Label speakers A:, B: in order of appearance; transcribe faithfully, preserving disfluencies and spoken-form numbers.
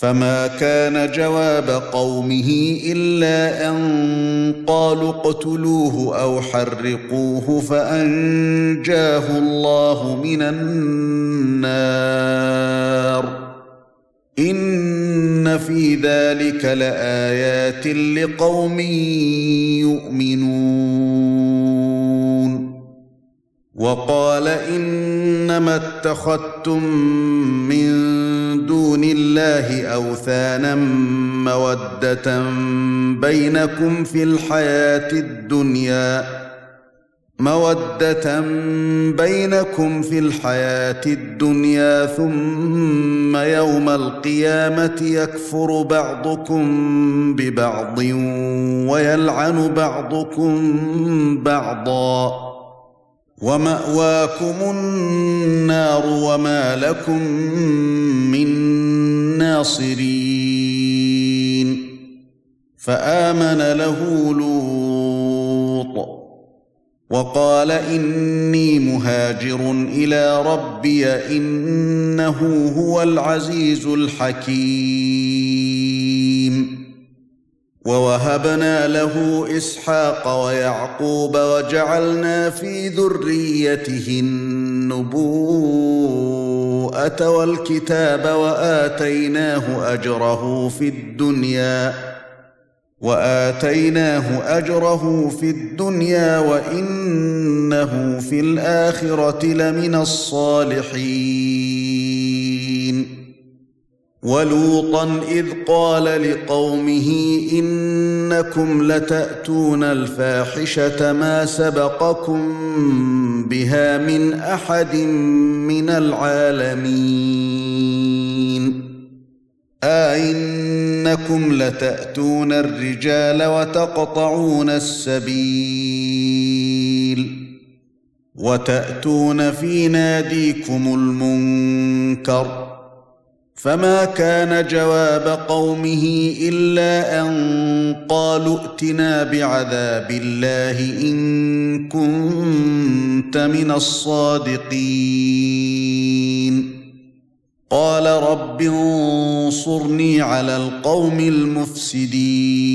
A: فما كان جواب قومه إلا أن قالوا اقتلوه أو حرقوه فأنجاه الله من النار إن في ذلك لآيات لقوم يؤمنون وقال إنما اتخذتم من دون الله أوثانا مودة بينكم في الحياة الدنيا مودة بينكم في الحياة الدنيا ثم يوم القيامة يكفر بعضكم ببعض ويلعن بعضكم بعضا ومأواكم النار وما لكم من ناصرين فآمن له لوط وقال إني مهاجر إلى ربي إنه هو العزيز الحكيم ووهبنا له إسحاق ويعقوب وجعلنا في ذريته النبوءة والكتاب وآتيناه أجره في الدنيا وآتيناه أجره في الدنيا وإنه في الآخرة لمن الصالحين ولوطا إذ قال لقومه إنكم لتأتون الفاحشة ما سبقكم بها من أحد من العالمين أئنكم لتأتون الرجال وتقطعون السبيل وتأتون في ناديكم المنكر فما كان جواب قومه إلا أن قالوا ائتنا بعذاب الله إن كنت من الصادقين قال رب انصرني على القوم المفسدين